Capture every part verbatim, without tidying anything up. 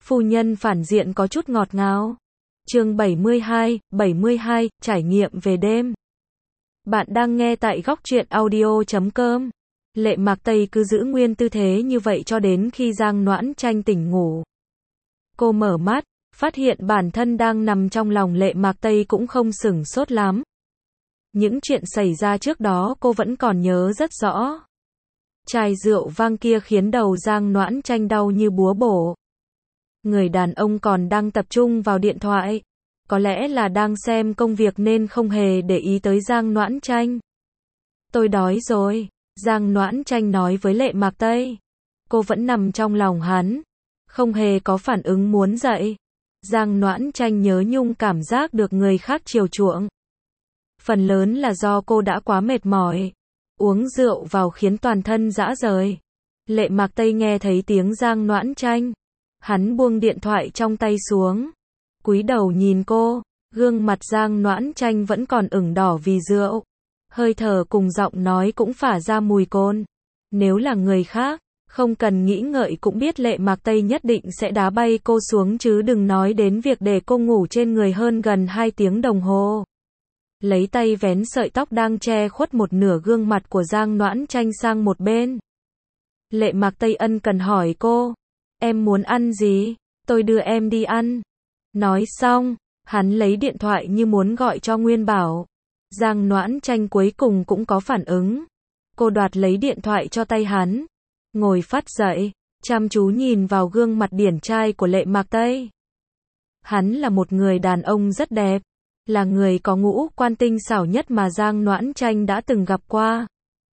Phu nhân phản diện có chút ngọt ngào. Chương bảy mươi hai, bảy mươi hai, trải nghiệm về đêm. Bạn đang nghe tại góc truyện audio chấm com. Lệ Mạc Tây cứ giữ nguyên tư thế như vậy cho đến khi Giang Noãn Tranh tỉnh ngủ. Cô mở mắt, phát hiện bản thân đang nằm trong lòng Lệ Mạc Tây cũng không sửng sốt lắm. Những chuyện xảy ra trước đó cô vẫn còn nhớ rất rõ. Chai rượu vang kia khiến đầu Giang Noãn Tranh đau như búa bổ. Người đàn ông còn đang tập trung vào điện thoại. Có lẽ là đang xem công việc nên không hề để ý tới Giang Noãn Tranh. Tôi đói rồi, Giang Noãn Tranh nói với Lệ Mạc Tây. Cô vẫn nằm trong lòng hắn, không hề có phản ứng muốn dậy. Giang Noãn Tranh nhớ nhung cảm giác được người khác chiều chuộng. Phần lớn là do cô đã quá mệt mỏi. Uống rượu vào khiến toàn thân rã rời. Lệ Mạc Tây nghe thấy tiếng Giang Noãn Tranh. Hắn buông điện thoại trong tay xuống. Cúi đầu nhìn cô. Gương mặt Giang Noãn Tranh vẫn còn ửng đỏ vì rượu. Hơi thở cùng giọng nói cũng phả ra mùi cồn. Nếu là người khác, không cần nghĩ ngợi cũng biết Lệ Mạc Tây nhất định sẽ đá bay cô xuống chứ đừng nói đến việc để cô ngủ trên người hơn gần hai tiếng đồng hồ. Lấy tay vén sợi tóc đang che khuất một nửa gương mặt của Giang Noãn Tranh sang một bên. Lệ Mạc Tây ân cần hỏi cô, em muốn ăn gì? Tôi đưa em đi ăn. Nói xong, hắn lấy điện thoại như muốn gọi cho Nguyên Bảo. Giang Noãn Tranh cuối cùng cũng có phản ứng. Cô đoạt lấy điện thoại cho tay hắn. Ngồi phát dậy, chăm chú nhìn vào gương mặt điển trai của Lệ Mạc Tây. Hắn là một người đàn ông rất đẹp. Là người có ngũ quan tinh xảo nhất mà Giang Noãn Tranh đã từng gặp qua.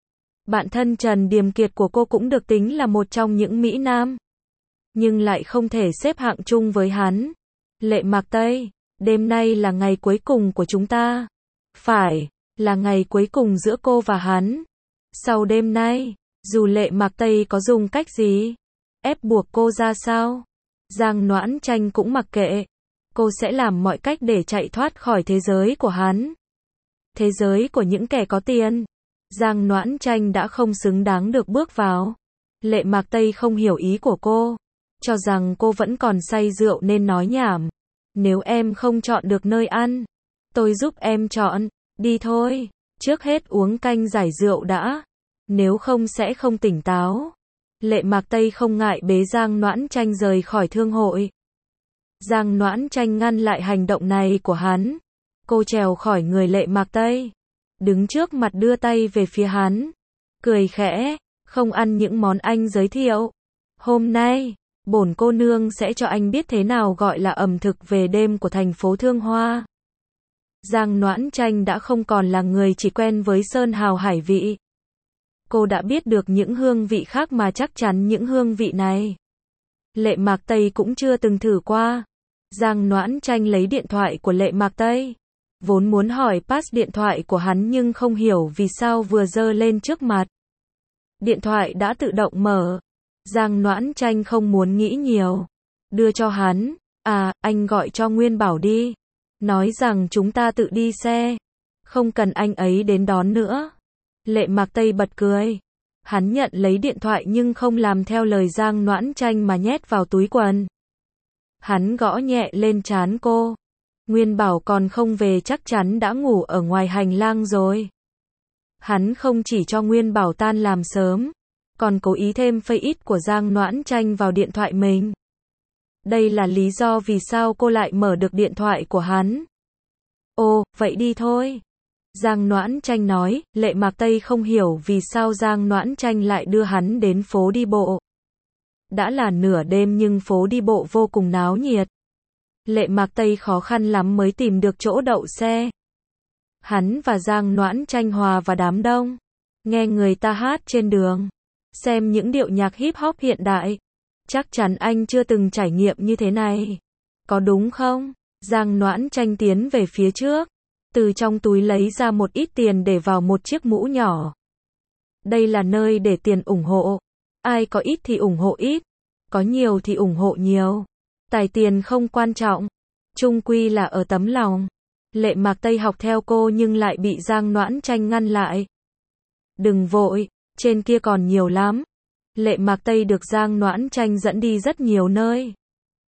Bạn thân Trần Điềm Kiệt của cô cũng được tính là một trong những mỹ nam. Nhưng lại không thể xếp hạng chung với hắn. Lệ Mạc Tây, đêm nay là ngày cuối cùng của chúng ta. Phải, là ngày cuối cùng giữa cô và hắn. Sau đêm nay, dù Lệ Mạc Tây có dùng cách gì, ép buộc cô ra sao, Giang Noãn Tranh cũng mặc kệ. Cô sẽ làm mọi cách để chạy thoát khỏi thế giới của hắn. Thế giới của những kẻ có tiền. Giang Noãn Tranh đã không xứng đáng được bước vào. Lệ Mạc Tây không hiểu ý của cô. Cho rằng cô vẫn còn say rượu nên nói nhảm. Nếu em không chọn được nơi ăn, tôi giúp em chọn. Đi thôi. Trước hết uống canh giải rượu đã. Nếu không sẽ không tỉnh táo. Lệ Mạc Tây không ngại bế Giang Noãn Tranh rời khỏi thương hội. Giang Noãn Tranh ngăn lại hành động này của hắn. Cô trèo khỏi người Lệ Mạc Tây. Đứng trước mặt đưa tay về phía hắn. Cười khẽ, không ăn những món anh giới thiệu. Hôm nay, bổn cô nương sẽ cho anh biết thế nào gọi là ẩm thực về đêm của thành phố Thương Hoa. Giang Noãn Tranh đã không còn là người chỉ quen với sơn hào hải vị. Cô đã biết được những hương vị khác mà chắc chắn những hương vị này Lệ Mạc Tây cũng chưa từng thử qua. Giang Noãn Tranh lấy điện thoại của Lệ Mạc Tây. Vốn muốn hỏi pass điện thoại của hắn nhưng không hiểu vì sao vừa giơ lên trước mặt. Điện thoại đã tự động mở. Giang Noãn Tranh không muốn nghĩ nhiều. Đưa cho hắn. À, anh gọi cho Nguyên Bảo đi. Nói rằng chúng ta tự đi xe. Không cần anh ấy đến đón nữa. Lệ Mạc Tây bật cười. Hắn nhận lấy điện thoại nhưng không làm theo lời Giang Noãn Tranh mà nhét vào túi quần. Hắn gõ nhẹ lên trán cô. Nguyên Bảo còn không về chắc chắn đã ngủ ở ngoài hành lang rồi. Hắn không chỉ cho Nguyên Bảo tan làm sớm, còn cố ý thêm face của Giang Noãn Tranh vào điện thoại mình. Đây là lý do vì sao cô lại mở được điện thoại của hắn. Ồ, vậy đi thôi. Giang Noãn Tranh nói. Lệ Mạc Tây không hiểu vì sao Giang Noãn Tranh lại đưa hắn đến phố đi bộ. Đã là nửa đêm nhưng phố đi bộ vô cùng náo nhiệt. Lệ Mạc Tây khó khăn lắm mới tìm được chỗ đậu xe. Hắn và Giang Noãn Tranh hòa vào đám đông. Nghe người ta hát trên đường. Xem những điệu nhạc hip hop hiện đại. Chắc chắn anh chưa từng trải nghiệm như thế này. Có đúng không? Giang Noãn Tranh tiến về phía trước. Từ trong túi lấy ra một ít tiền để vào một chiếc mũ nhỏ. Đây là nơi để tiền ủng hộ. Ai có ít thì ủng hộ ít. Có nhiều thì ủng hộ nhiều. Tài tiền không quan trọng. Chung quy là ở tấm lòng. Lệ Mạc Tây học theo cô nhưng lại bị Giang Noãn Tranh ngăn lại. Đừng vội, trên kia còn nhiều lắm. Lệ Mạc Tây được Giang Noãn Tranh dẫn đi rất nhiều nơi.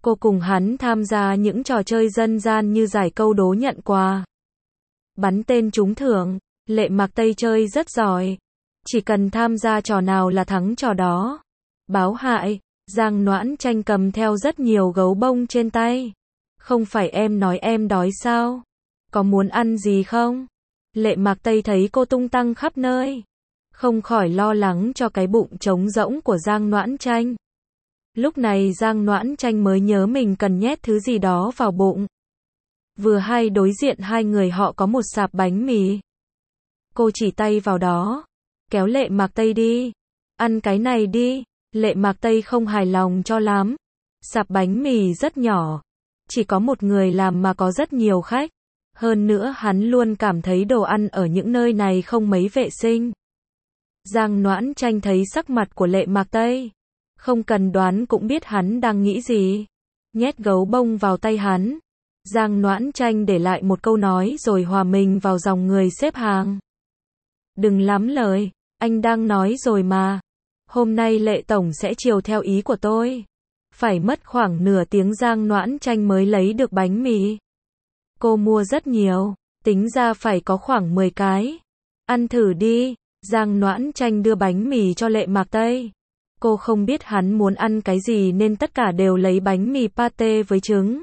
Cô cùng hắn tham gia những trò chơi dân gian như giải câu đố nhận quà, bắn tên trúng thưởng. Lệ Mạc Tây chơi rất giỏi, chỉ cần tham gia trò nào là thắng trò đó. Báo hại, Giang Noãn Tranh cầm theo rất nhiều gấu bông trên tay. Không phải em nói em đói sao? Có muốn ăn gì không? Lệ Mạc Tây thấy cô tung tăng khắp nơi, không khỏi lo lắng cho cái bụng trống rỗng của Giang Noãn Tranh. Lúc này Giang Noãn Tranh mới nhớ mình cần nhét thứ gì đó vào bụng. Vừa hay đối diện hai người họ có một sạp bánh mì. Cô chỉ tay vào đó, kéo Lệ Mạc Tây đi. Ăn cái này đi. Lệ Mạc Tây không hài lòng cho lắm. Sạp bánh mì rất nhỏ, chỉ có một người làm mà có rất nhiều khách. Hơn nữa hắn luôn cảm thấy đồ ăn ở những nơi này không mấy vệ sinh. Giang Noãn Tranh thấy sắc mặt của Lệ Mạc Tây, không cần đoán cũng biết hắn đang nghĩ gì. Nhét gấu bông vào tay hắn, Giang Noãn Tranh để lại một câu nói rồi hòa mình vào dòng người xếp hàng. Đừng lắm lời, anh đang nói rồi mà. Hôm nay Lệ Tổng sẽ chiều theo ý của tôi. Phải mất khoảng nửa tiếng Giang Noãn Tranh mới lấy được bánh mì. Cô mua rất nhiều, tính ra phải có khoảng mười cái. Ăn thử đi. Giang Noãn Tranh đưa bánh mì cho Lệ Mạc Tây. Cô không biết hắn muốn ăn cái gì nên tất cả đều lấy bánh mì pate với trứng.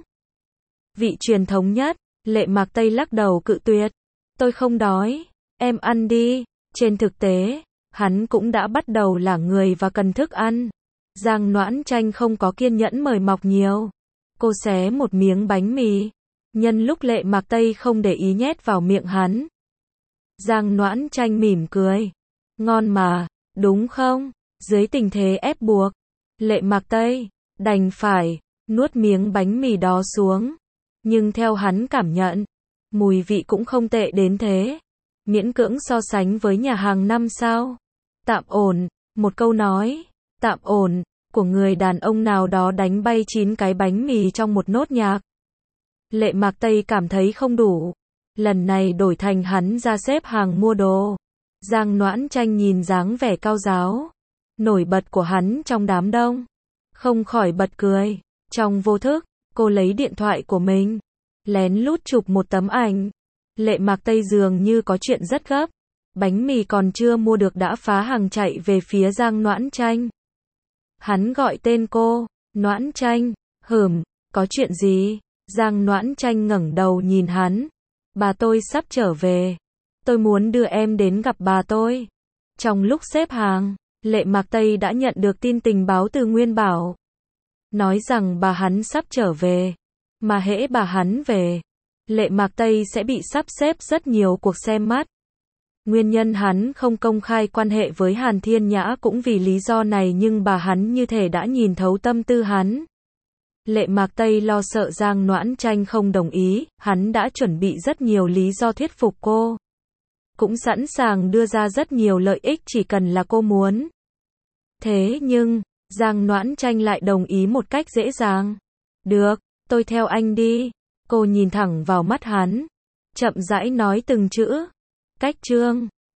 Vị truyền thống nhất. Lệ Mạc Tây lắc đầu cự tuyệt. Tôi không đói, em ăn đi. Trên thực tế, hắn cũng đã bắt đầu là người và cần thức ăn. Giang Noãn Tranh không có kiên nhẫn mời mọc nhiều. Cô xé một miếng bánh mì, nhân lúc Lệ Mạc Tây không để ý nhét vào miệng hắn. Giang Noãn Tranh mỉm cười. Ngon mà, đúng không? Dưới tình thế ép buộc, Lệ Mạc Tây đành phải nuốt miếng bánh mì đó xuống. Nhưng theo hắn cảm nhận, mùi vị cũng không tệ đến thế. Miễn cưỡng so sánh với nhà hàng năm sao. Tạm ổn. Một câu nói tạm ổn của người đàn ông nào đó đánh bay chín cái bánh mì trong một nốt nhạc. Lệ Mạc Tây cảm thấy không đủ. Lần này đổi thành hắn ra xếp hàng mua đồ. Giang Noãn Tranh nhìn dáng vẻ cao giáo, nổi bật của hắn trong đám đông, không khỏi bật cười. Trong vô thức, cô lấy điện thoại của mình, lén lút chụp một tấm ảnh. Lệ Mạc Tây dường như có chuyện rất gấp. Bánh mì còn chưa mua được đã phá hàng chạy về phía Giang Noãn Tranh. Hắn gọi tên cô. Noãn Tranh. Hửm, có chuyện gì? Giang Noãn Tranh ngẩng đầu nhìn hắn. Bà tôi sắp trở về. Tôi muốn đưa em đến gặp bà tôi. Trong lúc xếp hàng, Lệ Mạc Tây đã nhận được tin tình báo từ Nguyên Bảo. Nói rằng bà hắn sắp trở về. Mà hễ bà hắn về, Lệ Mạc Tây sẽ bị sắp xếp rất nhiều cuộc xem mắt. Nguyên nhân hắn không công khai quan hệ với Hàn Thiên Nhã cũng vì lý do này, nhưng bà hắn như thể đã nhìn thấu tâm tư hắn. Lệ Mạc Tây lo sợ Giang Noãn Tranh không đồng ý, hắn đã chuẩn bị rất nhiều lý do thuyết phục cô. Cũng sẵn sàng đưa ra rất nhiều lợi ích chỉ cần là cô muốn. Thế nhưng, Giang Noãn Tranh lại đồng ý một cách dễ dàng. Được, tôi theo anh đi. Cô nhìn thẳng vào mắt hắn, chậm rãi nói từng chữ. Cách chương